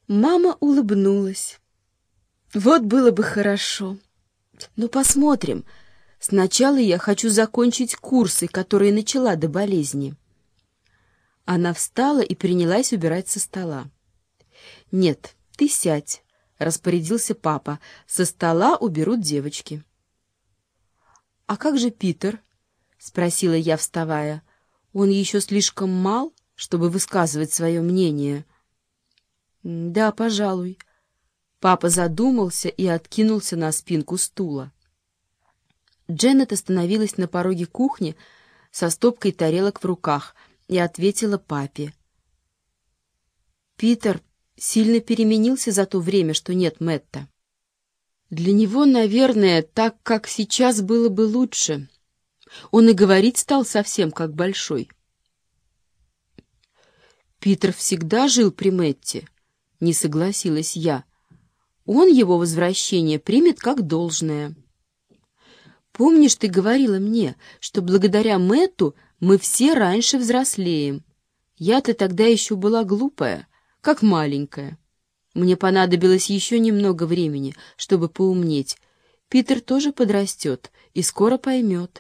Мама улыбнулась. Вот было бы хорошо. Но посмотрим. Сначала я хочу закончить курсы, которые начала до болезни. Она встала и принялась убирать со стола. «Нет, ты сядь», — распорядился папа. «Со стола уберут девочки». «А как же Питер?» — спросила я, вставая. «Он еще слишком мал, чтобы высказывать свое мнение». «Да, пожалуй». Папа задумался и откинулся на спинку стула. Дженнет остановилась на пороге кухни со стопкой тарелок в руках и ответила папе. «Питер сильно переменился за то время, что нет Мэтта. Для него, наверное, так, как сейчас, было бы лучше. Он и говорить стал совсем как большой». «Питер всегда жил при Мэтте», — не согласилась я. «Он его возвращение примет как должное». «Помнишь, ты говорила мне, что благодаря Мэтту мы все раньше взрослеем? Я-то тогда еще была глупая, как маленькая. Мне понадобилось еще немного времени, чтобы поумнеть. Питер тоже подрастет и скоро поймет».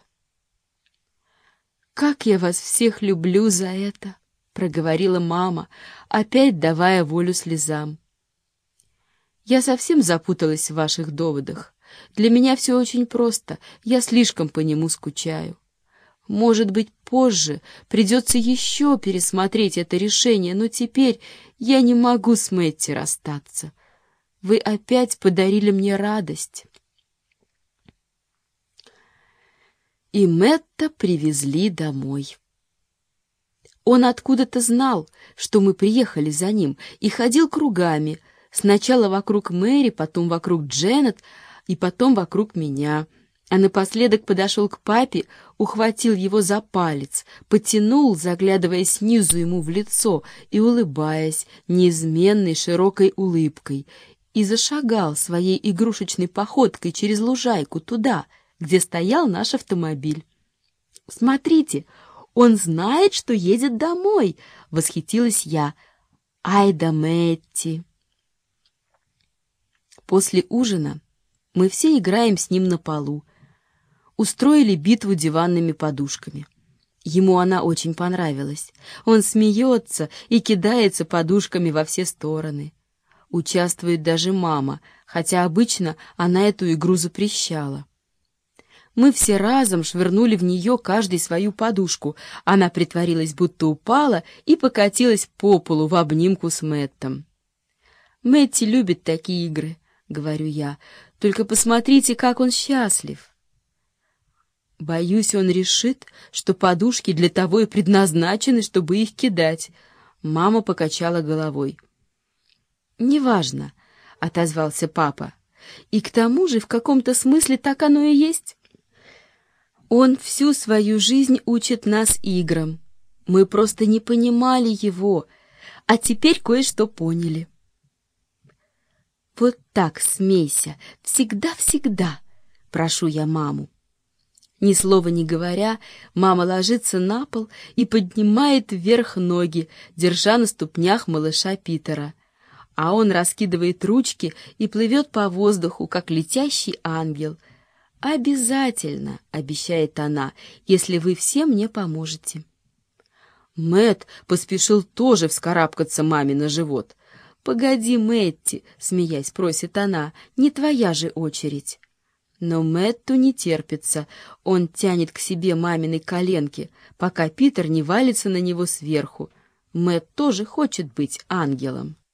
«Как я вас всех люблю за это!» — проговорила мама, опять давая волю слезам. «Я совсем запуталась в ваших доводах. Для меня все очень просто, я слишком по нему скучаю. Может быть, позже придется еще пересмотреть это решение, но теперь я не могу с Мэтти расстаться. Вы опять подарили мне радость». И Мэтта привезли домой. Он откуда-то знал, что мы приехали за ним, и ходил кругами, сначала вокруг Мэри, потом вокруг Дженнет, и потом вокруг меня, а напоследок подошел к папе, ухватил его за палец, потянул, заглядывая снизу ему в лицо и улыбаясь неизменной широкой улыбкой, и зашагал своей игрушечной походкой через лужайку туда, где стоял наш автомобиль. «Смотрите, он знает, что едет домой!» — восхитилась я. «Ай да Мэтти!» После ужина мы все играем с ним на полу. Устроили битву диванными подушками. Ему она очень понравилась. Он смеется и кидается подушками во все стороны. Участвует даже мама, хотя обычно она эту игру запрещала. Мы все разом швырнули в нее каждый свою подушку. Она притворилась, будто упала, и покатилась по полу в обнимку с Мэттом. «Мэтти любит такие игры», — говорю я. «Только посмотрите, как он счастлив». Боюсь, он решит, что подушки для того и предназначены, чтобы их кидать. Мама покачала головой. «Неважно», — отозвался папа. «И к тому же в каком-то смысле так оно и есть. Он всю свою жизнь учит нас играм. Мы просто не понимали его, а теперь кое-что поняли». «Вот так смейся, всегда-всегда», — прошу я маму. Ни слова не говоря, мама ложится на пол и поднимает вверх ноги, держа на ступнях малыша Питера. А он раскидывает ручки и плывет по воздуху, как летящий ангел. «Обязательно», — обещает она, — «если вы все мне поможете». Мэтт поспешил тоже вскарабкаться маме на живот. «Погоди, Мэтти», — смеясь просит она, — «не твоя же очередь». Но Мэтту не терпится, он тянет к себе мамины коленки, пока Питер не валится на него сверху. Мэтт тоже хочет быть ангелом.